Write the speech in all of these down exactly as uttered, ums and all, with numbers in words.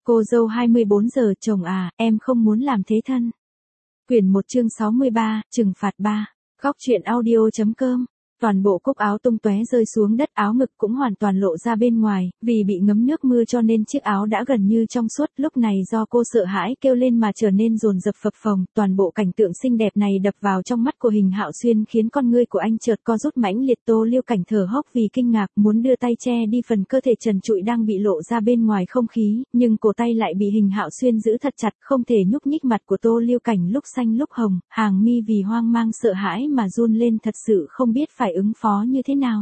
Cô dâu hai mươi bốn giờ, chồng à, em không muốn làm thế thân. Quyển một chương sáu mươi ba, trừng phạt ba. Góc truyện audio.com. Toàn bộ cúc áo tung tóe rơi xuống đất, áo ngực cũng hoàn toàn lộ ra bên ngoài, vì bị ngấm nước mưa cho nên chiếc áo đã gần như trong suốt. Lúc này do cô sợ hãi kêu lên mà trở nên dồn dập phập phồng, toàn bộ cảnh tượng xinh đẹp này đập vào trong mắt của Hình Hạo Xuyên khiến con ngươi của anh chợt co rút mãnh liệt. Tô Lưu Cảnh thở hốc vì kinh ngạc, muốn đưa tay che đi phần cơ thể trần trụi đang bị lộ ra bên ngoài không khí, nhưng cổ tay lại bị Hình Hạo Xuyên giữ thật chặt, không thể nhúc nhích. Mặt của Tô Lưu Cảnh lúc xanh lúc hồng, hàng mi vì hoang mang sợ hãi mà run lên, thật sự không biết phải ứng phó như thế nào.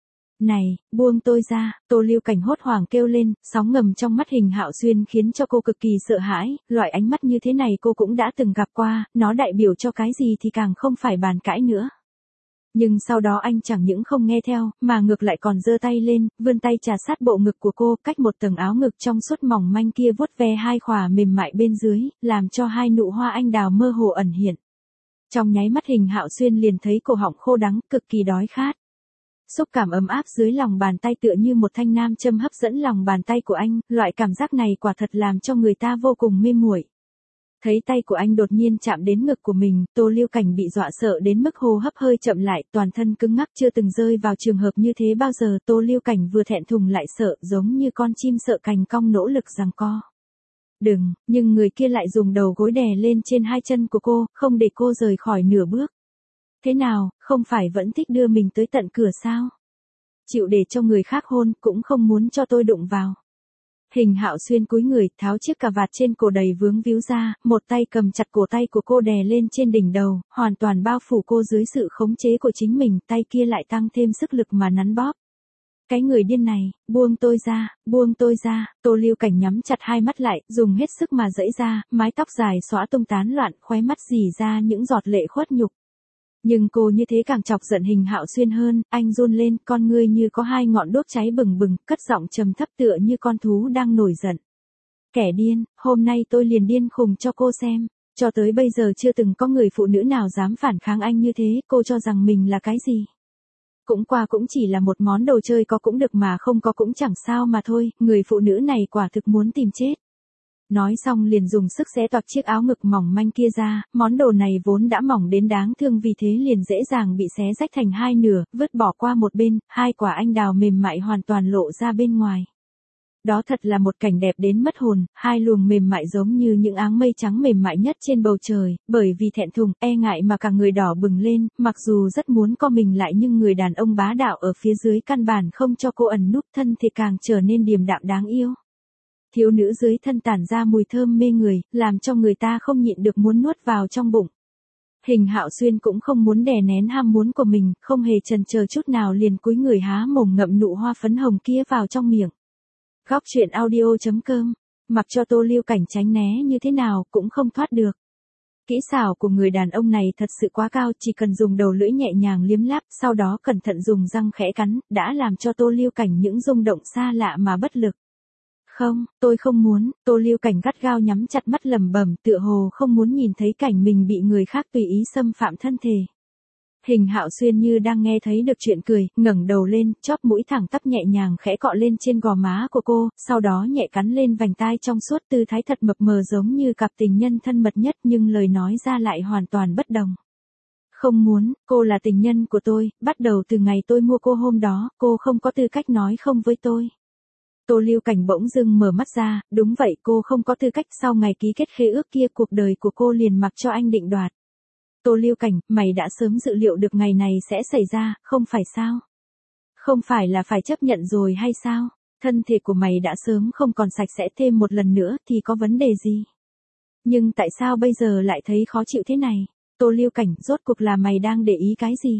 Này, buông tôi ra, Tô Lưu Cảnh hốt hoảng kêu lên, sóng ngầm trong mắt Hình Hạo Xuyên khiến cho cô cực kỳ sợ hãi, loại ánh mắt như thế này cô cũng đã từng gặp qua, nó đại biểu cho cái gì thì càng không phải bàn cãi nữa. Nhưng sau đó anh chẳng những không nghe theo, mà ngược lại còn giơ tay lên, vươn tay trà sát bộ ngực của cô, cách một tầng áo ngực trong suốt mỏng manh kia vuốt ve hai khỏa mềm mại bên dưới, làm cho hai nụ hoa anh đào mơ hồ ẩn hiện. Trong nháy mắt Hình Hạo Xuyên liền thấy cổ họng khô đắng, cực kỳ đói khát. Xúc cảm ấm áp dưới lòng bàn tay tựa như một thanh nam châm hấp dẫn lòng bàn tay của anh, loại cảm giác này quả thật làm cho người ta vô cùng mê muội. Thấy tay của anh đột nhiên chạm đến ngực của mình, Tô Lưu Cảnh bị dọa sợ đến mức hô hấp hơi chậm lại, toàn thân cứng ngắc, chưa từng rơi vào trường hợp như thế bao giờ. Tô Lưu Cảnh vừa thẹn thùng lại sợ, giống như con chim sợ cành cong nỗ lực giằng co. Đừng, nhưng người kia lại dùng đầu gối đè lên trên hai chân của cô, không để cô rời khỏi nửa bước. Thế nào, không phải vẫn thích đưa mình tới tận cửa sao? Chịu để cho người khác hôn, cũng không muốn cho tôi đụng vào. Hình Hạo Xuyên cúi người, tháo chiếc cà vạt trên cổ đầy vướng víu ra, một tay cầm chặt cổ tay của cô đè lên trên đỉnh đầu, hoàn toàn bao phủ cô dưới sự khống chế của chính mình, tay kia lại tăng thêm sức lực mà nắn bóp. Cái người điên này, buông tôi ra, buông tôi ra. Tô Lưu Cảnh nhắm chặt hai mắt lại, dùng hết sức mà giãy ra, mái tóc dài xõa tung tán loạn, khóe mắt rỉ ra những giọt lệ khuất nhục. Nhưng cô như thế càng chọc giận Hình Hạo Xuyên hơn, anh run lên, con ngươi như có hai ngọn đốt cháy bừng bừng, cất giọng trầm thấp tựa như con thú đang nổi giận. Kẻ điên, hôm nay tôi liền điên khùng cho cô xem, cho tới bây giờ chưa từng có người phụ nữ nào dám phản kháng anh như thế, cô cho rằng mình là cái gì? Cũng qua cũng chỉ là một món đồ chơi, có cũng được mà không có cũng chẳng sao mà thôi, người phụ nữ này quả thực muốn tìm chết. Nói xong liền dùng sức xé toạc chiếc áo ngực mỏng manh kia ra, món đồ này vốn đã mỏng đến đáng thương vì thế liền dễ dàng bị xé rách thành hai nửa, vứt bỏ qua một bên, hai quả anh đào mềm mại hoàn toàn lộ ra bên ngoài. Đó thật là một cảnh đẹp đến mất hồn, hai luồng mềm mại giống như những áng mây trắng mềm mại nhất trên bầu trời, bởi vì thẹn thùng, e ngại mà cả người đỏ bừng lên, mặc dù rất muốn co mình lại nhưng người đàn ông bá đạo ở phía dưới căn bản không cho cô ẩn núp, thân thì càng trở nên điềm đạm đáng yêu. Thiếu nữ dưới thân tản ra mùi thơm mê người, làm cho người ta không nhịn được muốn nuốt vào trong bụng. Hình Hạo Xuyên cũng không muốn đè nén ham muốn của mình, không hề chần chờ chút nào liền cúi người há mồm ngậm nụ hoa phấn hồng kia vào trong miệng. Góc truyện audio.com. Mặc cho Tô Lưu Cảnh tránh né như thế nào cũng không thoát được. Kỹ xảo của người đàn ông này thật sự quá cao, chỉ cần dùng đầu lưỡi nhẹ nhàng liếm láp, sau đó cẩn thận dùng răng khẽ cắn, đã làm cho Tô Lưu Cảnh những rung động xa lạ mà bất lực. Không, tôi không muốn. Tô Lưu Cảnh gắt gao nhắm chặt mắt lẩm bẩm, tựa hồ không muốn nhìn thấy cảnh mình bị người khác tùy ý xâm phạm thân thể. Hình Hạo Xuyên như đang nghe thấy được chuyện cười, ngẩng đầu lên, chóp mũi thẳng tắp nhẹ nhàng khẽ cọ lên trên gò má của cô, sau đó nhẹ cắn lên vành tai trong suốt, tư thái thật mập mờ giống như cặp tình nhân thân mật nhất, nhưng lời nói ra lại hoàn toàn bất đồng. Không muốn, cô là tình nhân của tôi, bắt đầu từ ngày tôi mua cô hôm đó, cô không có tư cách nói không với tôi. Tô Lưu Cảnh bỗng dưng mở mắt ra, đúng vậy, cô không có tư cách, sau ngày ký kết khế ước kia cuộc đời của cô liền mặc cho anh định đoạt. Tô Lưu Cảnh, mày đã sớm dự liệu được ngày này sẽ xảy ra, không phải sao? Không phải là phải chấp nhận rồi hay sao? Thân thể của mày đã sớm không còn sạch sẽ, thêm một lần nữa thì có vấn đề gì? Nhưng tại sao bây giờ lại thấy khó chịu thế này? Tô Lưu Cảnh, rốt cuộc là mày đang để ý cái gì?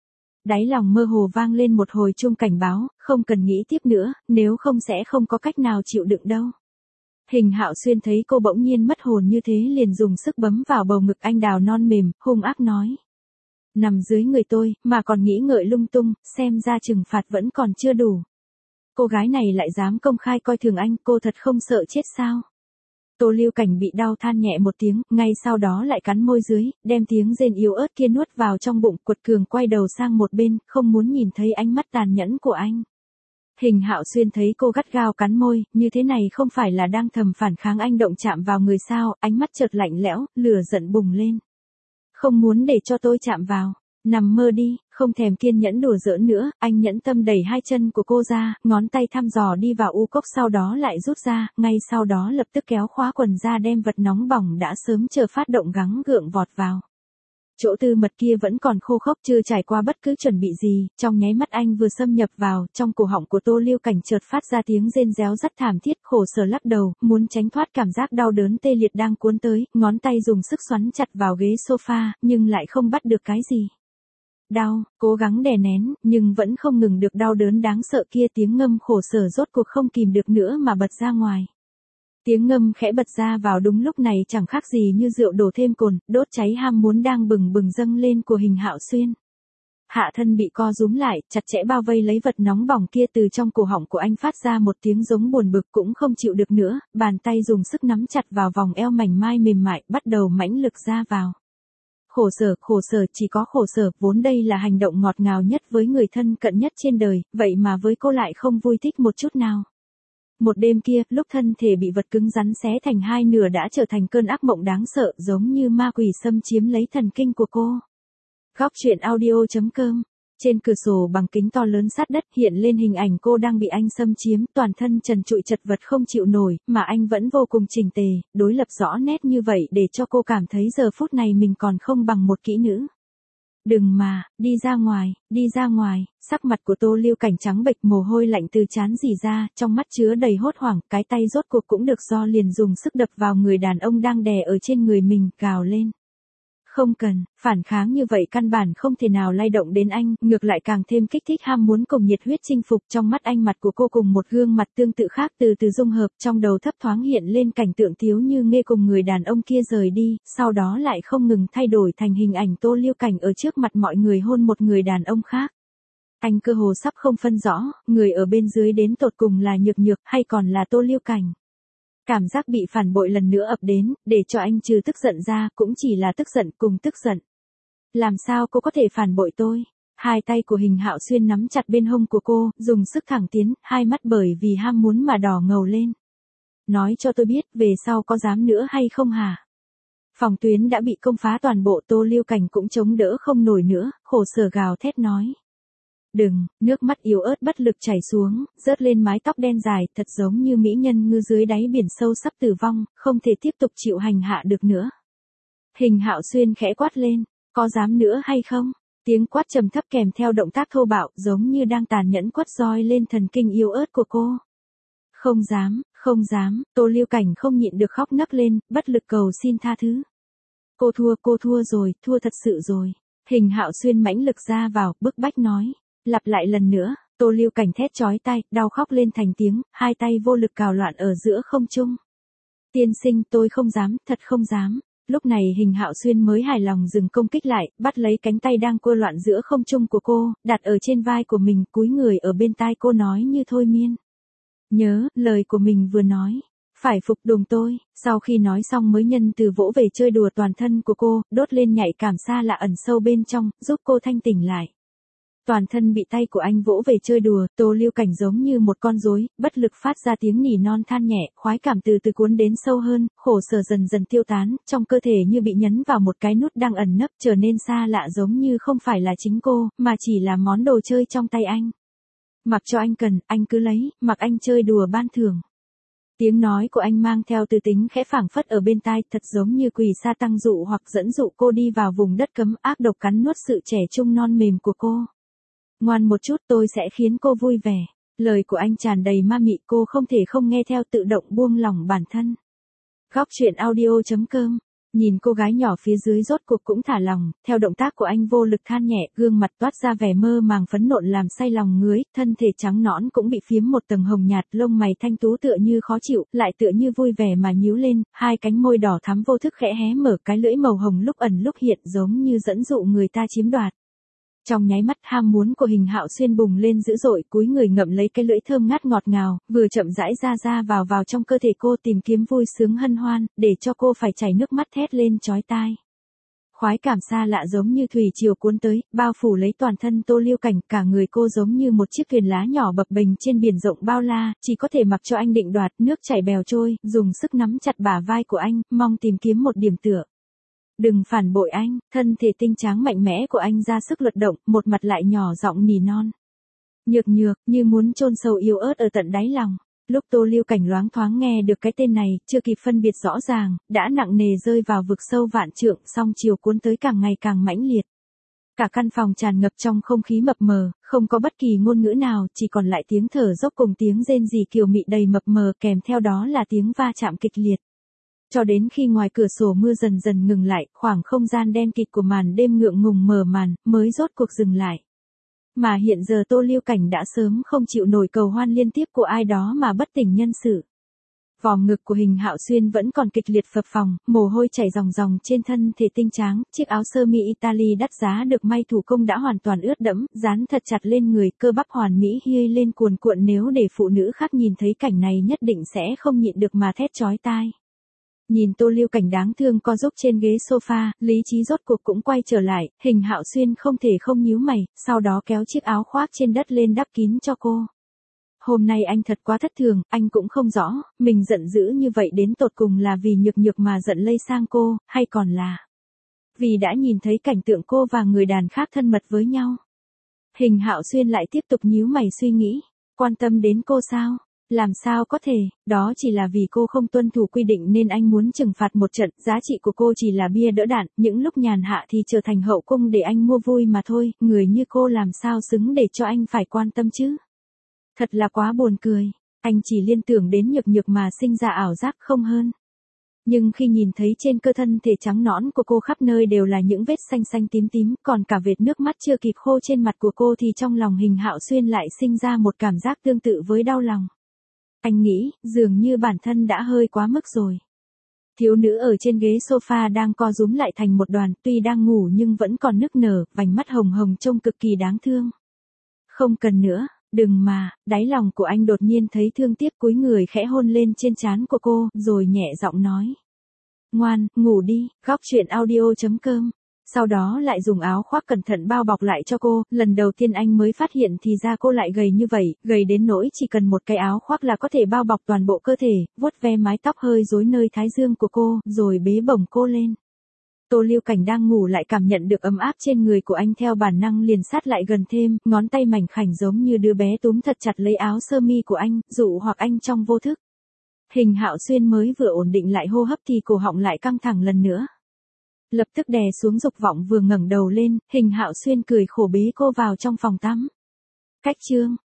Đáy lòng mơ hồ vang lên một hồi chuông cảnh báo, không cần nghĩ tiếp nữa, nếu không sẽ không có cách nào chịu đựng đâu. Hình Hạo Xuyên thấy cô bỗng nhiên mất hồn như thế liền dùng sức bấm vào bầu ngực anh đào non mềm, hung ác nói. Nằm dưới người tôi, mà còn nghĩ ngợi lung tung, xem ra trừng phạt vẫn còn chưa đủ. Cô gái này lại dám công khai coi thường anh, cô thật không sợ chết sao? Tô Lưu Cảnh bị đau than nhẹ một tiếng, ngay sau đó lại cắn môi dưới, đem tiếng rên yếu ớt kia nuốt vào trong bụng, quật cường quay đầu sang một bên, không muốn nhìn thấy ánh mắt tàn nhẫn của anh. Hình Hạo Xuyên thấy cô gắt gao cắn môi, như thế này không phải là đang thầm phản kháng anh động chạm vào người sao, ánh mắt chợt lạnh lẽo, lửa giận bùng lên. Không muốn để cho tôi chạm vào, nằm mơ đi, không thèm kiên nhẫn đùa giỡn nữa, anh nhẫn tâm đẩy hai chân của cô ra, ngón tay thăm dò đi vào u cốc sau đó lại rút ra, ngay sau đó lập tức kéo khóa quần ra đem vật nóng bỏng đã sớm chờ phát động gắng gượng vọt vào. Chỗ tư mật kia vẫn còn khô khốc chưa trải qua bất cứ chuẩn bị gì, trong nháy mắt anh vừa xâm nhập vào, trong cổ họng của Tô Lưu Cảnh chợt phát ra tiếng rên réo rất thảm thiết, khổ sở lắc đầu, muốn tránh thoát cảm giác đau đớn tê liệt đang cuốn tới, ngón tay dùng sức xoắn chặt vào ghế sofa, nhưng lại không bắt được cái gì. Đau, cố gắng đè nén, nhưng vẫn không ngừng được đau đớn đáng sợ kia, tiếng ngâm khổ sở rốt cuộc không kìm được nữa mà bật ra ngoài. Tiếng ngâm khẽ bật ra vào đúng lúc này chẳng khác gì như rượu đổ thêm cồn, đốt cháy ham muốn đang bừng bừng dâng lên của Hình Hạo Xuyên. Hạ thân bị co rúm lại, chặt chẽ bao vây lấy vật nóng bỏng kia, từ trong cổ họng của anh phát ra một tiếng giống buồn bực, cũng không chịu được nữa, bàn tay dùng sức nắm chặt vào vòng eo mảnh mai mềm mại, bắt đầu mãnh lực ra vào. Khổ sở, khổ sở, chỉ có khổ sở, vốn đây là hành động ngọt ngào nhất với người thân cận nhất trên đời, vậy mà với cô lại không vui thích một chút nào. Một đêm kia, lúc thân thể bị vật cứng rắn xé thành hai nửa đã trở thành cơn ác mộng đáng sợ, giống như ma quỷ xâm chiếm lấy thần kinh của cô. Góc truyện audio chấm com. Trên cửa sổ bằng kính to lớn sát đất hiện lên hình ảnh cô đang bị anh xâm chiếm, toàn thân trần trụi chật vật không chịu nổi, mà anh vẫn vô cùng chỉnh tề, đối lập rõ nét như vậy để cho cô cảm thấy giờ phút này mình còn không bằng một kỹ nữ. Đừng mà, đi ra ngoài, đi ra ngoài, sắc mặt của Tô Lưu Cảnh trắng bệch, mồ hôi lạnh từ trán rỉ ra, trong mắt chứa đầy hốt hoảng, cái tay rốt cuộc cũng được do liền dùng sức đập vào người đàn ông đang đè ở trên người mình, gào lên. Không cần, phản kháng như vậy căn bản không thể nào lay động đến anh, ngược lại càng thêm kích thích ham muốn cùng nhiệt huyết chinh phục. Trong mắt anh, mặt của cô cùng một gương mặt tương tự khác từ từ dung hợp, trong đầu thấp thoáng hiện lên cảnh tượng Tiếu Như Nghê cùng người đàn ông kia rời đi, sau đó lại không ngừng thay đổi thành hình ảnh Tô Lưu Cảnh ở trước mặt mọi người hôn một người đàn ông khác. Anh cơ hồ sắp không phân rõ, người ở bên dưới đến tột cùng là Nhược Nhược hay còn là Tô Lưu Cảnh. Cảm giác bị phản bội lần nữa ập đến, để cho anh trừ tức giận ra, cũng chỉ là tức giận cùng tức giận. Làm sao cô có thể phản bội tôi? Hai tay của Hình Hạo Xuyên nắm chặt bên hông của cô, dùng sức thẳng tiến, hai mắt bởi vì ham muốn mà đỏ ngầu lên. Nói cho tôi biết, về sau có dám nữa hay không hả? Phòng tuyến đã bị công phá toàn bộ, Tô Lưu Cảnh cũng chống đỡ không nổi nữa, khổ sở gào thét nói. Đừng, nước mắt yếu ớt bất lực chảy xuống, rớt lên mái tóc đen dài, thật giống như mỹ nhân ngư dưới đáy biển sâu sắp tử vong, không thể tiếp tục chịu hành hạ được nữa. Hình Hạo Xuyên khẽ quát lên, có dám nữa hay không? Tiếng quát trầm thấp kèm theo động tác thô bạo, giống như đang tàn nhẫn quất roi lên thần kinh yếu ớt của cô. Không dám, không dám, Tô Lưu Cảnh không nhịn được khóc nấc lên, bất lực cầu xin tha thứ. Cô thua, cô thua rồi, thua thật sự rồi. Hình Hạo Xuyên mãnh lực ra vào, bức bách nói. Lặp lại lần nữa, Tô Lưu Cảnh thét chói tai, đau khóc lên thành tiếng, hai tay vô lực cào loạn ở giữa không trung. Tiên sinh, tôi không dám, thật không dám. Lúc này Hình Hạo Xuyên mới hài lòng dừng công kích lại, bắt lấy cánh tay đang cua loạn giữa không trung của cô, đặt ở trên vai của mình, cúi người ở bên tai cô nói như thôi miên. Nhớ, lời của mình vừa nói. Phải phục tùng tôi. Sau khi nói xong mới nhân từ vỗ về chơi đùa toàn thân của cô, đốt lên nhạy cảm xa lạ ẩn sâu bên trong, giúp cô thanh tỉnh lại. Toàn thân bị tay của anh vỗ về chơi đùa, Tô Lưu Cảnh giống như một con rối, bất lực phát ra tiếng nỉ non than nhẹ, khoái cảm từ từ cuốn đến sâu hơn, khổ sở dần dần tiêu tán, trong cơ thể như bị nhấn vào một cái nút đang ẩn nấp, trở nên xa lạ, giống như không phải là chính cô, mà chỉ là món đồ chơi trong tay anh. Mặc cho anh cần, anh cứ lấy, mặc anh chơi đùa ban thưởng. Tiếng nói của anh mang theo tư tính khẽ phảng phất ở bên tai, thật giống như quỷ sa tăng dụ hoặc dẫn dụ cô đi vào vùng đất cấm, ác độc cắn nuốt sự trẻ trung non mềm của cô. Ngoan một chút, tôi sẽ khiến cô vui vẻ. Lời của anh tràn đầy ma mị, cô không thể không nghe theo, tự động buông lỏng bản thân. Góc truyện audio chấm com. Nhìn cô gái nhỏ phía dưới rốt cuộc cũng thả lòng, theo động tác của anh vô lực than nhẹ, gương mặt toát ra vẻ mơ màng phấn nộn làm say lòng ngứa, thân thể trắng nõn cũng bị phiếm một tầng hồng nhạt, lông mày thanh tú tựa như khó chịu, lại tựa như vui vẻ mà nhíu lên, hai cánh môi đỏ thắm vô thức khẽ hé mở, cái lưỡi màu hồng lúc ẩn lúc hiện, giống như dẫn dụ người ta chiếm đoạt. Trong nháy mắt, ham muốn của Hình Hạo Xuyên bùng lên dữ dội, cúi người ngậm lấy cái lưỡi thơm ngát ngọt ngào, vừa chậm rãi ra ra vào vào trong cơ thể cô, tìm kiếm vui sướng hân hoan, để cho cô phải chảy nước mắt thét lên chói tai. Khoái cảm xa lạ giống như thủy triều cuốn tới, bao phủ lấy toàn thân Tô Liêu Cảnh, cả người cô giống như một chiếc thuyền lá nhỏ bập bềnh trên biển rộng bao la, chỉ có thể mặc cho anh định đoạt, nước chảy bèo trôi, dùng sức nắm chặt bả vai của anh, mong tìm kiếm một điểm tựa. Đừng phản bội anh, thân thể tinh tráng mạnh mẽ của anh ra sức luật động, một mặt lại nhỏ giọng nỉ non. Nhược nhược, như muốn chôn sâu yếu ớt ở tận đáy lòng. Lúc Tô Liêu Cảnh loáng thoáng nghe được cái tên này, chưa kịp phân biệt rõ ràng, đã nặng nề rơi vào vực sâu vạn trượng, song chiều cuốn tới càng ngày càng mãnh liệt. Cả căn phòng tràn ngập trong không khí mập mờ, không có bất kỳ ngôn ngữ nào, chỉ còn lại tiếng thở dốc cùng tiếng rên rỉ kiều mị đầy mập mờ, kèm theo đó là tiếng va chạm kịch liệt. Cho đến khi ngoài cửa sổ mưa dần dần ngừng lại, khoảng không gian đen kịt của màn đêm ngượng ngùng mở màn, mới rốt cuộc dừng lại. Mà hiện giờ Tô Liêu Cảnh đã sớm không chịu nổi cầu hoan liên tiếp của ai đó mà bất tỉnh nhân sự. Vòm ngực của Hình Hạo Xuyên vẫn còn kịch liệt phập phồng, mồ hôi chảy ròng ròng trên thân thể tinh tráng, chiếc áo sơ mi Italy đắt giá được may thủ công đã hoàn toàn ướt đẫm, dán thật chặt lên người, cơ bắp hoàn mỹ hiơi lên cuồn cuộn, nếu để phụ nữ khác nhìn thấy cảnh này nhất định sẽ không nhịn được mà thét chói tai. Nhìn Tô Liêu Cảnh đáng thương co giúp trên ghế sofa, lý trí rốt cuộc cũng quay trở lại, Hình Hạo Xuyên không thể không nhíu mày, sau đó kéo chiếc áo khoác trên đất lên đắp kín cho cô. Hôm nay anh thật quá thất thường, anh cũng không rõ, mình giận dữ như vậy đến tột cùng là vì nhược nhược mà giận lây sang cô, hay còn là vì đã nhìn thấy cảnh tượng cô và người đàn khác thân mật với nhau. Hình Hạo Xuyên lại tiếp tục nhíu mày suy nghĩ, quan tâm đến cô sao? Làm sao có thể, đó chỉ là vì cô không tuân thủ quy định nên anh muốn trừng phạt một trận, giá trị của cô chỉ là bia đỡ đạn, những lúc nhàn hạ thì trở thành hậu cung để anh mua vui mà thôi, người như cô làm sao xứng để cho anh phải quan tâm chứ? Thật là quá buồn cười, anh chỉ liên tưởng đến nhược nhược mà sinh ra ảo giác không hơn. Nhưng khi nhìn thấy trên cơ thân thể trắng nõn của cô khắp nơi đều là những vết xanh xanh tím tím, còn cả vệt nước mắt chưa kịp khô trên mặt của cô thì trong lòng Hình Hạo Xuyên lại sinh ra một cảm giác tương tự với đau lòng. Anh nghĩ, dường như bản thân đã hơi quá mức rồi. Thiếu nữ ở trên ghế sofa đang co rúm lại thành một đoàn, tuy đang ngủ nhưng vẫn còn nức nở, vành mắt hồng hồng trông cực kỳ đáng thương. Không cần nữa, đừng mà, đáy lòng của anh đột nhiên thấy thương tiếc, cúi người khẽ hôn lên trên trán của cô, rồi nhẹ giọng nói. Ngoan, ngủ đi, góc truyện audio chấm com. Sau đó lại dùng áo khoác cẩn thận bao bọc lại cho cô, lần đầu tiên anh mới phát hiện thì ra cô lại gầy như vậy, gầy đến nỗi chỉ cần một cái áo khoác là có thể bao bọc toàn bộ cơ thể, vuốt ve mái tóc hơi rối nơi thái dương của cô, rồi bế bổng cô lên. Tô Liêu Cảnh đang ngủ lại cảm nhận được ấm áp trên người của anh, theo bản năng liền sát lại gần thêm, ngón tay mảnh khảnh giống như đứa bé túm thật chặt lấy áo sơ mi của anh, dụ hoặc anh trong vô thức. Hình Hạo Xuyên mới vừa ổn định lại hô hấp thì cổ họng lại căng thẳng lần nữa. Lập tức đè xuống dục vọng, vừa ngẩng đầu lên, Hình Hạo Xuyên cười khổ bế cô vào trong phòng tắm. Cách chương